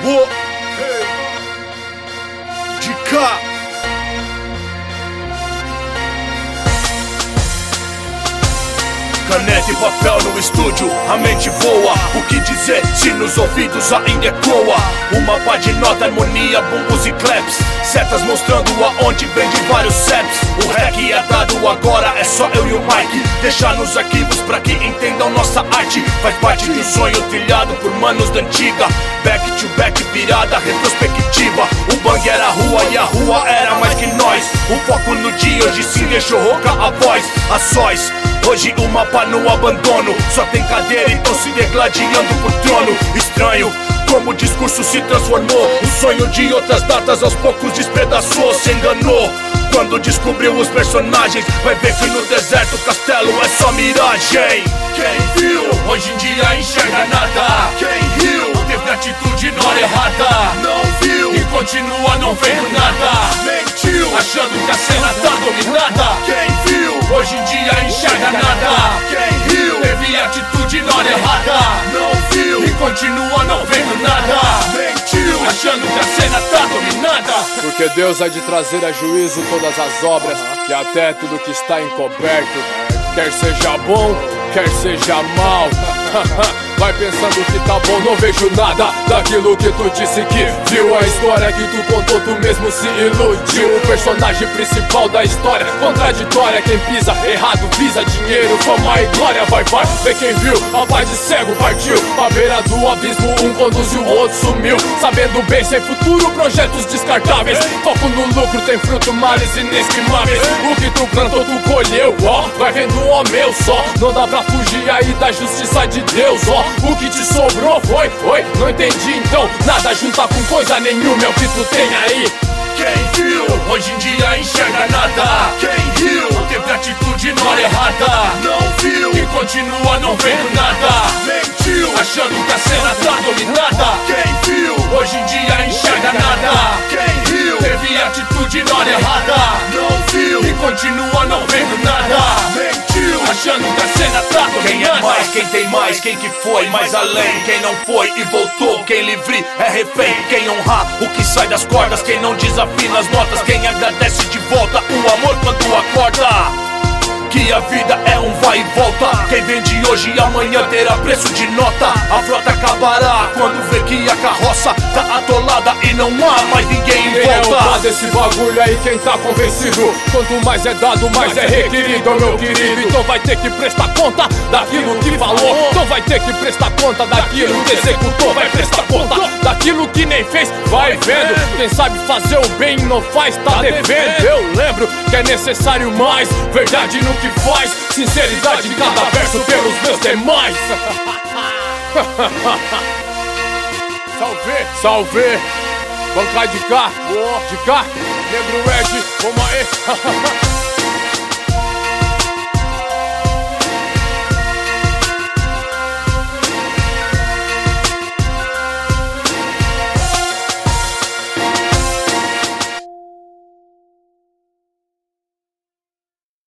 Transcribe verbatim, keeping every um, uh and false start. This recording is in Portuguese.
Boa. De cá. Caneta e papel no estúdio, a mente voa. O que dizer se nos ouvidos ainda ecoa? Uma pá de nota, harmonia, bumbos e claps, setas mostrando aonde vem de vários seps. O rec é dado agora, é só eu e o Mike deixar nos arquivos pra que entendam nossa arte. Faz parte de um sonho trilhado por manos da antiga. Back to back, virada retrospectiva. O bang era a rua e a rua era mais que nós. O foco no dia, hoje sim deixou rouca a voz. A sós, hoje o mapa no abandono. Só tem cadeira, então se degladiando por trono. Estranho como o discurso se transformou. O sonho de outras datas aos poucos despedaçou. Se enganou quando descobriu os personagens. Vai ver que no deserto o castelo é só miragem. Quem viu, hoje em dia enxerga nada. Quem riu, teve atitude na hora errada. Não viu, e continua não vendo nada. Mentiu, achando que a cena tá dominada. Quem viu, hoje em dia enxerga nada. Quem riu, teve atitude na hora errada. Não viu, e continua não vendo nada. Mentiu, achando que a cena tá dominada. Porque Deus há de trazer a juízo todas as obras e até tudo que está encoberto, quer seja bom, quer seja mal. Vai pensando que tá bom, não vejo nada daquilo que tu disse que viu. A história que tu contou, tu mesmo se iludiu. O personagem principal da história, contraditória. Quem pisa errado visa dinheiro, fama e glória. Vai, vai, vê quem viu, a paz de cego partiu. À beira do abismo, um conduziu, o outro sumiu. Sabendo bem, sem futuro, projetos descartáveis. Foco no lucro, tem fruto, males inestimáveis. O que tu plantou, tu colheu, ó. Vai vendo, ó meu, só não dá pra fugir aí da justiça de Deus, ó. O que te sobrou foi, oi, não entendi então. Nada junta com coisa nenhuma, é o que tu tem aí. Quem viu, hoje em dia enxerga nada. Quem riu, teve atitude na hora errada. Não viu, e continua não vendo nada. Mentiu, achando que a cena tá dominada. Quem viu, hoje em dia enxerga nada. Quem riu, teve atitude na hora errada. Não viu, e continua não vendo nada. Mentiu, achando que a cena tá dominada. Quem é mais, quem tem mais, quem que foi mais além. Quem não foi e voltou, quem livre é refém. Quem honrar o que sai das cordas, quem não desafina as notas. Quem agradece de volta o amor quando acorda. Que a vida é um vai e volta. Quem vende hoje e amanhã terá preço de nota. A frota acabará quando vê que a carroça tá atolada e não há mais ninguém em volta. Quem é o pai desse bagulho aí, quem tá convencido? Quanto mais é dado, mais é requerido, meu querido. Então vai ter que prestar conta daquilo que falou. Então vai ter que prestar conta daquilo que executou. Vai prestar conta daquilo que nem fez, vai vendo. Quem sabe fazer o bem e não faz, tá devendo. Eu lembro que é necessário mais verdade no que faz, sinceridade em cada verso pelos meus demais. Salve, salve, bancada de cá, de cá, negro Ed, vamos aí.